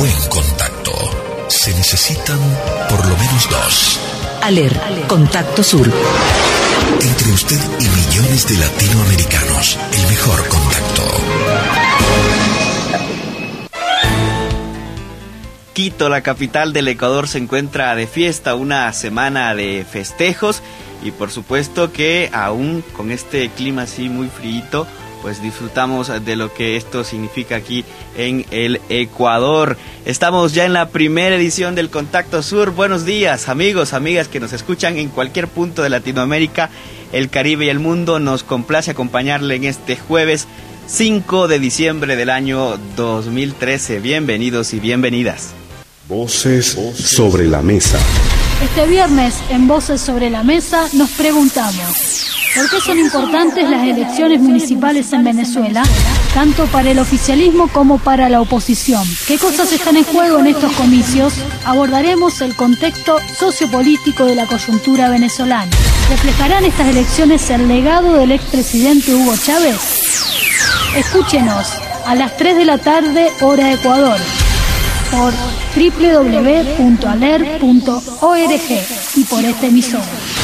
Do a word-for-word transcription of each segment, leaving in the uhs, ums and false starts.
buen contacto. Se necesitan por lo menos dos. Aler, Contacto Sur. Entre usted y millones de latinoamericanos, el mejor contacto. Quito, la capital del Ecuador, se encuentra de fiesta, una semana de festejos y por supuesto que aún con este clima así muy frío, pues disfrutamos de lo que esto significa aquí en el Ecuador. Estamos ya en la primera edición del Contacto Sur. Buenos días, amigos, amigas que nos escuchan en cualquier punto de Latinoamérica, el Caribe y el mundo. Nos complace acompañarle en este jueves cinco de diciembre del año dos mil trece. Bienvenidos y bienvenidas. Voces sobre la mesa. Este viernes en Voces sobre la Mesa nos preguntamos: ¿por qué son importantes las elecciones municipales en Venezuela, tanto para el oficialismo como para la oposición? ¿Qué cosas están en juego en estos comicios? Abordaremos el contexto sociopolítico de la coyuntura venezolana. ¿Reflejarán estas elecciones el legado del expresidente Hugo Chávez? Escúchenos a las tres de la tarde, hora Ecuador, por doble u doble u doble u punto aler punto org y por este emisor.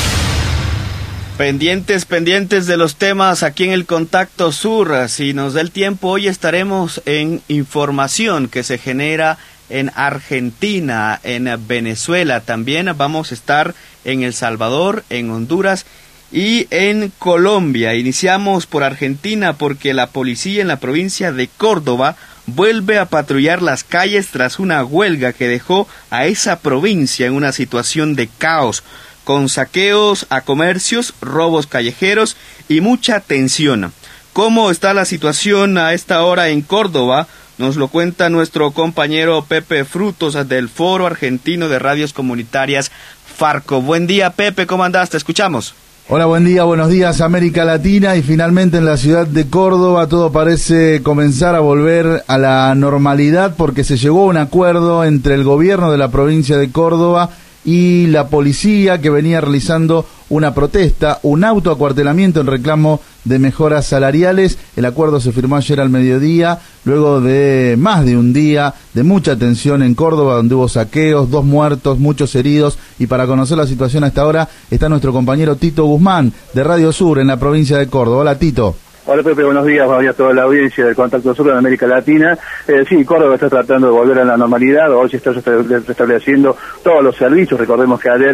Pendientes, pendientes de los temas aquí en el Contacto Sur. Si nos da el tiempo, hoy estaremos en información que se genera en Argentina, en Venezuela. También vamos a estar en El Salvador, en Honduras y en Colombia. Iniciamos por Argentina porque la policía en la provincia de Córdoba vuelve a patrullar las calles tras una huelga que dejó a esa provincia en una situación de caos, con saqueos a comercios, robos callejeros y mucha tensión. ¿Cómo está la situación a esta hora en Córdoba? Nos lo cuenta nuestro compañero Pepe Frutos del Foro Argentino de Radios Comunitarias Farco. Buen día, Pepe, ¿cómo andás? Te escuchamos. Hola, buen día, buenos días, América Latina. Y finalmente en la ciudad de Córdoba todo parece comenzar a volver a la normalidad porque se llegó a un acuerdo entre el gobierno de la provincia de Córdoba y la policía, que venía realizando una protesta, un autoacuartelamiento en reclamo de mejoras salariales. El acuerdo se firmó ayer al mediodía, luego de más de un día de mucha tensión en Córdoba, donde hubo saqueos, dos muertos, muchos heridos. Y para conocer la situación hasta ahora está nuestro compañero Tito Guzmán, de Radio Sur, en la provincia de Córdoba. Hola, Tito. Hola, Pepe, buenos días, buenos días a toda la audiencia del Contacto Sur en América Latina. Eh, sí, Córdoba está tratando de volver a la normalidad, hoy se está restableciendo todos los servicios. Recordemos que ayer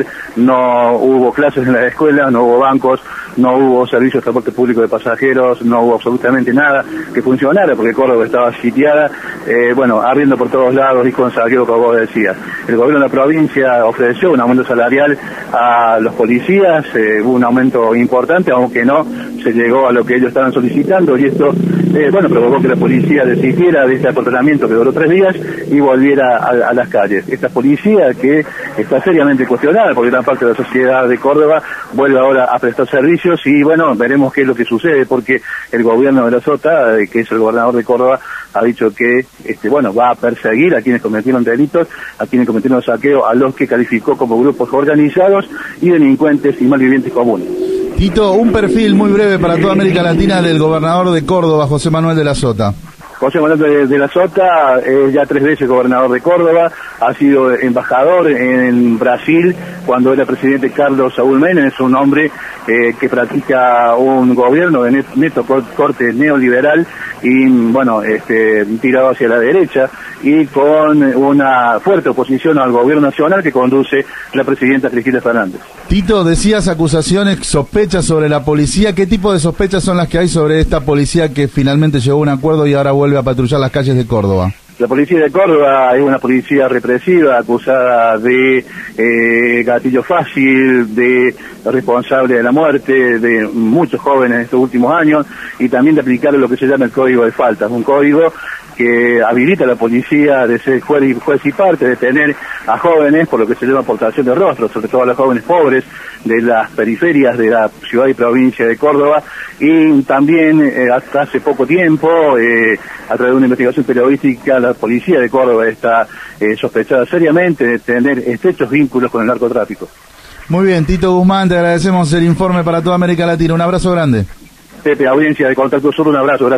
no hubo clases en las escuelas, no hubo bancos, no hubo servicio de transporte público de pasajeros, no hubo absolutamente nada que funcionara porque Córdoba estaba sitiada, eh, bueno, abriendo por todos lados y con saqueo, como vos decías. El gobierno de la provincia ofreció un aumento salarial a los policías, eh, hubo un aumento importante, aunque no se llegó a lo que ellos estaban solicitando, y esto, eh, bueno, provocó que la policía desistiera de este acorralamiento que duró tres días y volviera a, a las calles. Esta policía que está seriamente cuestionada porque gran parte de la sociedad de Córdoba vuelve ahora a prestar servicios y, bueno, veremos qué es lo que sucede porque el gobierno de la Sota, eh, que es el gobernador de Córdoba, ha dicho que, este, bueno, va a perseguir a quienes cometieron delitos, a quienes cometieron saqueo, a los que calificó como grupos organizados y delincuentes y malvivientes comunes. Tito, un perfil muy breve para toda América Latina del gobernador de Córdoba, José Manuel de la Sota. José Manuel de, de la Sota es ya tres veces gobernador de Córdoba, ha sido embajador en Brasil cuando era presidente Carlos Saúl Menem. Es un hombre eh, que practica un gobierno de net, neto corte neoliberal y, bueno, este, tirado hacia la derecha y con una fuerte oposición al gobierno nacional que conduce la presidenta Cristina Fernández. Tito, decías acusaciones, sospechas sobre la policía. ¿Qué tipo de sospechas son las que hay sobre esta policía que finalmente llegó a un acuerdo y ahora vuelve a patrullar las calles de Córdoba? La policía de Córdoba es una policía represiva, acusada de eh, gatillo fácil, de responsable de la muerte de muchos jóvenes en estos últimos años y también de aplicar lo que se llama el Código de Faltas, un código que habilita a la policía de ser juez y, juez y parte, de tener a jóvenes por lo que se llama aportación de rostro, sobre todo a los jóvenes pobres de las periferias de la ciudad y provincia de Córdoba, y también eh, hasta hace poco tiempo, eh, a través de una investigación periodística, la policía de Córdoba está eh, sospechada seriamente de tener estrechos vínculos con el narcotráfico. Muy bien, Tito Guzmán, te agradecemos el informe para toda América Latina. Un abrazo grande. Pepe, audiencia de Contacto Sur, un abrazo, gracias.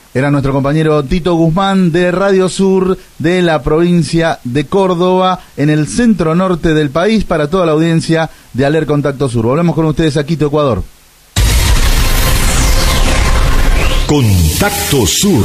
Era nuestro compañero Tito Guzmán de Radio Sur de la provincia de Córdoba, en el centro norte del país, para toda la audiencia de Aler Contacto Sur. Volvemos con ustedes a Quito, Ecuador. Contacto Sur.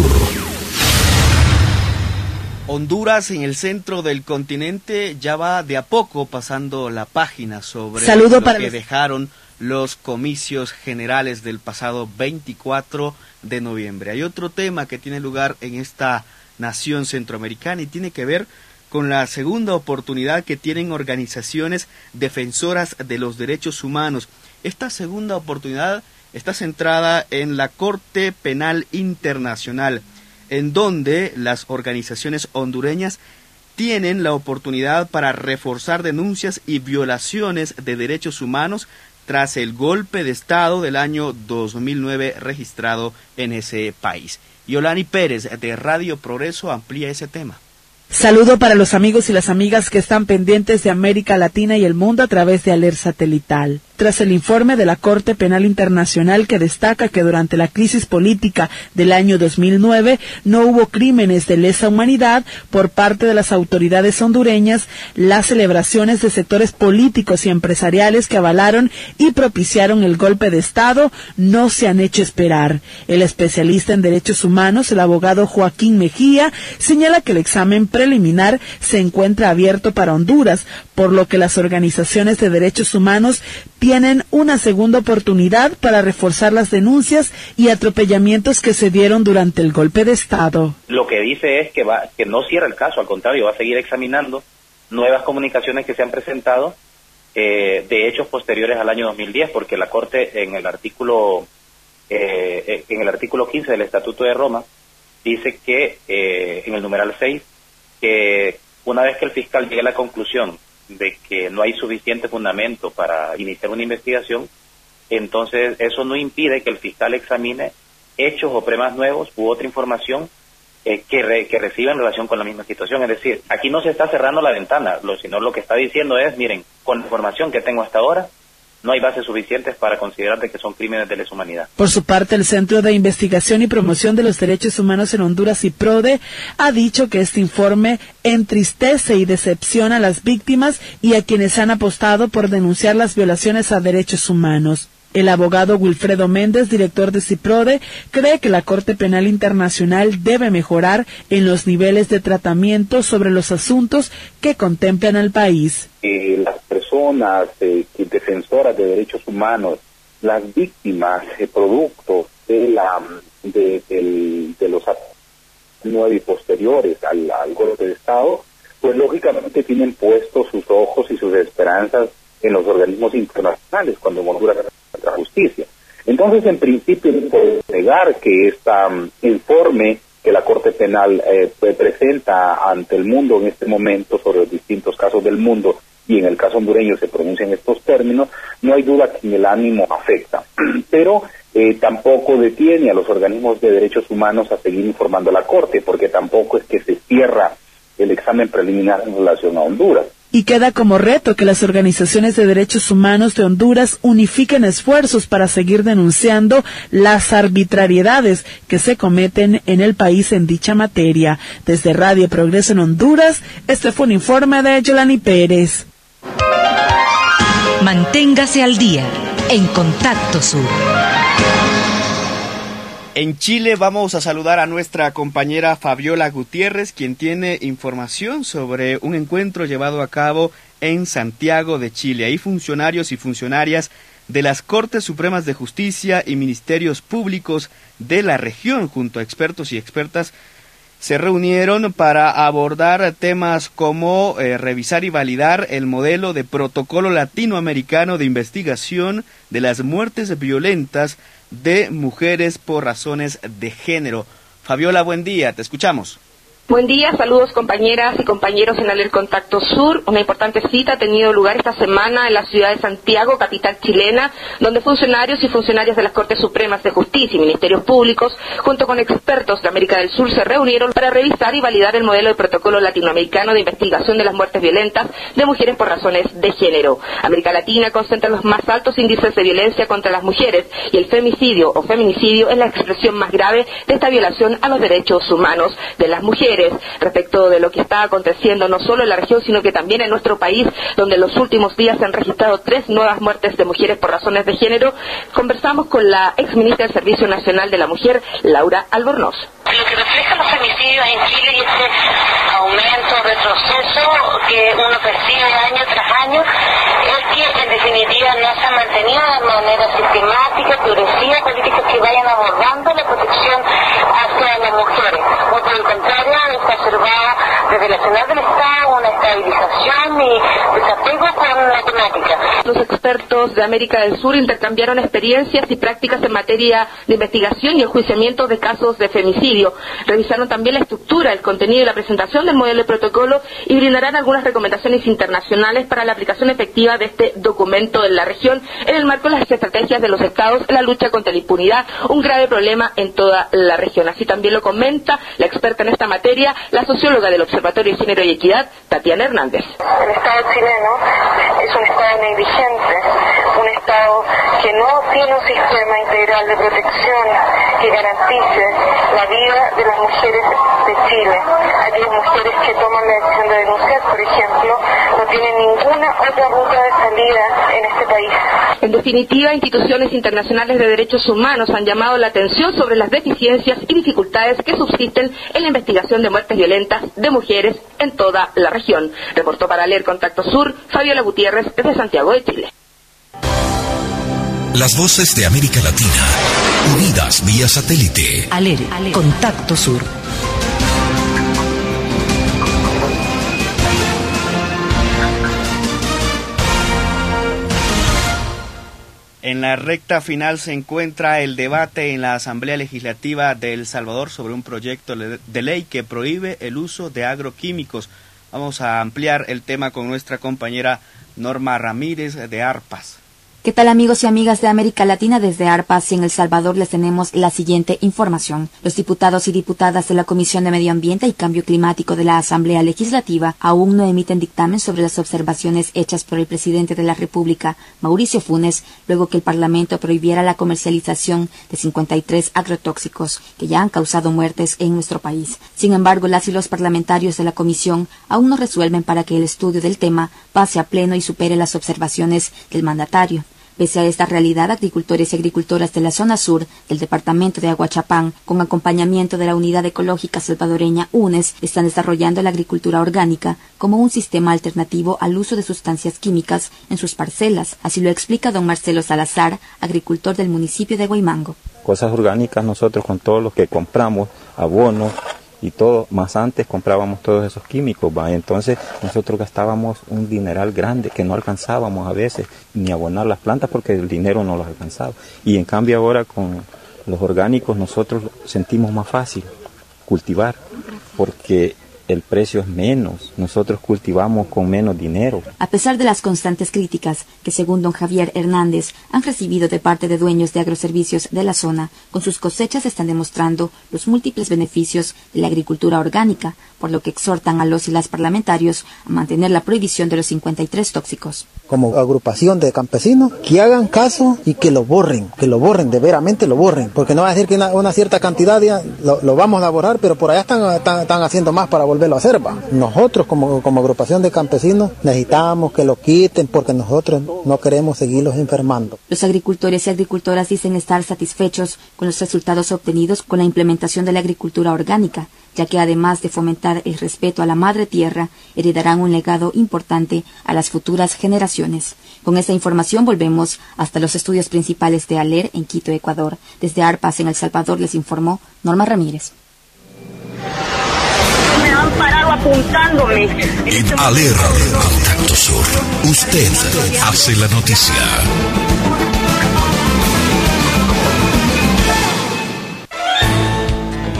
Honduras, en el centro del continente, ya va de a poco pasando la página sobre Saludo lo para que los... dejaron los comicios generales del pasado veinticuatro de noviembre. Hay otro tema que tiene lugar en esta nación centroamericana y tiene que ver con la segunda oportunidad que tienen organizaciones defensoras de los derechos humanos. Esta segunda oportunidad está centrada en la Corte Penal Internacional, en donde las organizaciones hondureñas tienen la oportunidad para reforzar denuncias y violaciones de derechos humanos tras el golpe de Estado del año dos mil nueve registrado en ese país. Yolani Pérez, de Radio Progreso, amplía ese tema. Saludo para los amigos y las amigas que están pendientes de América Latina y el mundo a través de Aler Satelital. Tras el informe de la Corte Penal Internacional que destaca que durante la crisis política del año dos mil nueve no hubo crímenes de lesa humanidad por parte de las autoridades hondureñas, las celebraciones de sectores políticos y empresariales que avalaron y propiciaron el golpe de Estado no se han hecho esperar. El especialista en derechos humanos, el abogado Joaquín Mejía, señala que el examen preliminar se encuentra abierto para Honduras, por lo que las organizaciones de derechos humanos tienen una segunda oportunidad para reforzar las denuncias y atropellamientos que se dieron durante el golpe de Estado. Lo que dice es que va que no cierra el caso, al contrario, va a seguir examinando nuevas comunicaciones que se han presentado eh, de hechos posteriores al año dos mil diez, porque la Corte en el artículo eh, en el artículo quince del Estatuto de Roma dice que eh, en el numeral seis que una vez que el fiscal llegue a la conclusión de que no hay suficiente fundamento para iniciar una investigación, entonces eso no impide que el fiscal examine hechos o pruebas nuevos u otra información eh, que, re, que reciba en relación con la misma situación. Es decir, aquí no se está cerrando la ventana, lo, sino lo que está diciendo es, miren, con la información que tengo hasta ahora, no hay bases suficientes para considerar de que son crímenes de lesa humanidad. Por su parte, el Centro de Investigación y Promoción de los Derechos Humanos en Honduras, CIPRODE, ha dicho que este informe entristece y decepciona a las víctimas y a quienes han apostado por denunciar las violaciones a derechos humanos. El abogado Wilfredo Méndez, director de CIPRODE, cree que la Corte Penal Internacional debe mejorar en los niveles de tratamiento sobre los asuntos que contemplan al país. Eh, las personas eh, defensoras de derechos humanos, las víctimas, eh, producto de la de, del, de los nueve y posteriores al, al golpe de Estado, pues lógicamente tienen puestos sus ojos y sus esperanzas en los organismos internacionales cuando Honduras la justicia. Entonces, en principio, no puedo negar que este um, informe que la Corte Penal eh, presenta ante el mundo en este momento sobre los distintos casos del mundo, y en el caso hondureño se pronuncian estos términos, no hay duda que en el ánimo afecta. Pero eh, tampoco detiene a los organismos de derechos humanos a seguir informando a la Corte, porque tampoco es que se cierra el examen preliminar en relación a Honduras. Y queda como reto que las organizaciones de derechos humanos de Honduras unifiquen esfuerzos para seguir denunciando las arbitrariedades que se cometen en el país en dicha materia. Desde Radio Progreso en Honduras, este fue un informe de Yolani Pérez. Manténgase al día en Contacto Sur. En Chile vamos a saludar a nuestra compañera Fabiola Gutiérrez, quien tiene información sobre un encuentro llevado a cabo en Santiago de Chile. Ahí funcionarios y funcionarias de las Cortes Supremas de Justicia y Ministerios Públicos de la región, junto a expertos y expertas, se reunieron para abordar temas como eh, revisar y validar el modelo de protocolo latinoamericano de investigación de las muertes violentas de mujeres por razones de género. Fabiola, buen día, te escuchamos. Buen día, saludos compañeras y compañeros en el Contacto Sur. Una importante cita ha tenido lugar esta semana en la ciudad de Santiago, capital chilena, donde funcionarios y funcionarias de las Cortes Supremas de Justicia y Ministerios Públicos, junto con expertos de América del Sur, se reunieron para revisar y validar el modelo de protocolo latinoamericano de investigación de las muertes violentas de mujeres por razones de género. América Latina concentra los más altos índices de violencia contra las mujeres y el femicidio o feminicidio es la expresión más grave de esta violación a los derechos humanos de las mujeres. Respecto de lo que está aconteciendo no solo en la región, sino que también en nuestro país, donde en los últimos días se han registrado tres nuevas muertes de mujeres por razones de género, conversamos con la exministra del Servicio Nacional de la Mujer, Laura Albornoz. Lo que reflejan los femicidios en Chile y este aumento, retroceso que uno percibe año tras año, es que en definitiva no se ha mantenido de manera sistemática, progresiva, políticas que vayan abordando la protección hacia las mujeres. O por el contrario, está observada desde la Nacional del Estado una estabilización y desapego con la temática. Los expertos de América del Sur intercambiaron experiencias y prácticas en materia de investigación y enjuiciamiento de casos de femicidio. Revisaron también la estructura, el contenido y la presentación del modelo de protocolo y brindarán algunas recomendaciones internacionales para la aplicación efectiva de este documento en la región en el marco de las estrategias de los estados en la lucha contra la impunidad, un grave problema en toda la región. Así también lo comenta la experta en esta materia, la socióloga del Observatorio de Género y Equidad, Tatiana Hernández. El Estado chileno es un Estado negligente, un Estado que no tiene un sistema integral de protección que garantice la vida de las mujeres de Chile. Aquellas mujeres que toman la decisión de denunciar, por ejemplo, no tienen ninguna otra ruta de salida en este país. En definitiva, instituciones internacionales de derechos humanos han llamado la atención sobre las deficiencias y dificultades que subsisten en la investigación de muertes violentas de mujeres en toda la región. Reportó para Leer Contacto Sur, Fabiola Gutiérrez, desde Santiago de Chile. Las voces de América Latina, unidas vía satélite. Aler, Contacto Sur. En la recta final se encuentra el debate en la Asamblea Legislativa de El Salvador sobre un proyecto de ley que prohíbe el uso de agroquímicos. Vamos a ampliar el tema con nuestra compañera Norma Ramírez de ARPAS. ¿Qué tal amigos y amigas de América Latina? Desde ARPAS y en El Salvador les tenemos la siguiente información. Los diputados y diputadas de la Comisión de Medio Ambiente y Cambio Climático de la Asamblea Legislativa aún no emiten dictamen sobre las observaciones hechas por el presidente de la República, Mauricio Funes, luego que el Parlamento prohibiera la comercialización de cincuenta y tres agrotóxicos que ya han causado muertes en nuestro país. Sin embargo, las y los parlamentarios de la Comisión aún no resuelven para que el estudio del tema pase a pleno y supere las observaciones del mandatario. Pese a esta realidad, agricultores y agricultoras de la zona sur del departamento de Aguachapán, con acompañamiento de la Unidad Ecológica Salvadoreña UNES, están desarrollando la agricultura orgánica como un sistema alternativo al uso de sustancias químicas en sus parcelas. Así lo explica don Marcelo Salazar, agricultor del municipio de Guaymango. Cosas orgánicas nosotros con todo lo que compramos, abonos, y todo, más antes comprábamos todos esos químicos, ¿va? Entonces nosotros gastábamos un dineral grande que no alcanzábamos a veces ni abonar las plantas porque el dinero no los alcanzaba. Y en cambio ahora con los orgánicos nosotros sentimos más fácil cultivar porque el precio es menos, nosotros cultivamos con menos dinero. A pesar de las constantes críticas que, según don Javier Hernández, han recibido de parte de dueños de agroservicios de la zona, con sus cosechas están demostrando los múltiples beneficios de la agricultura orgánica, por lo que exhortan a los y las parlamentarios a mantener la prohibición de los cincuenta y tres tóxicos. Como agrupación de campesinos, que hagan caso y que lo borren, que lo borren, de veramente lo borren, porque no va a decir que una, una cierta cantidad ya lo, lo vamos a borrar, pero por allá están, están, están haciendo más para volverlo a hacer, ¿va? Nosotros como, como agrupación de campesinos necesitamos que lo quiten porque nosotros no queremos seguirlos enfermando. Los agricultores y agricultoras dicen estar satisfechos con los resultados obtenidos con la implementación de la agricultura orgánica, ya que además de fomentar el respeto a la madre tierra, heredarán un legado importante a las futuras generaciones. Con esta información volvemos hasta los estudios principales de ALER en Quito, Ecuador. Desde ARPAS en El Salvador les informó Norma Ramírez. Me han parado apuntándome. En ALER Contacto Sur, usted hace la noticia.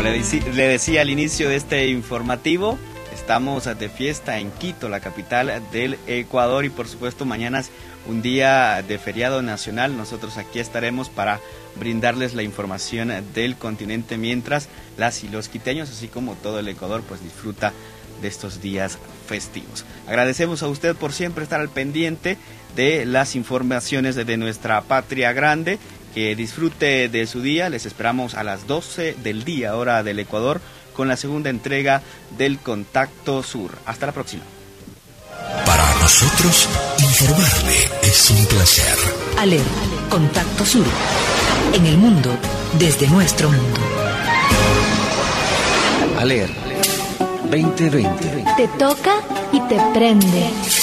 le, dec- le decía al inicio de este informativo, estamos de fiesta en Quito, la capital del Ecuador, y por supuesto mañana es un día de feriado nacional. Nosotros aquí estaremos para brindarles la información del continente mientras las y los quiteños, así como todo el Ecuador, pues disfruta de estos días festivos. Agradecemos a usted por siempre estar al pendiente de las informaciones de, de nuestra patria grande. Que disfrute de su día. Les esperamos a las doce del día, hora del Ecuador, con la segunda entrega del Contacto Sur. Hasta la próxima. Para nosotros, informarle es un placer. ALER, Contacto Sur. En el mundo, desde nuestro mundo. ALER veinte veinte. Te toca y te prende.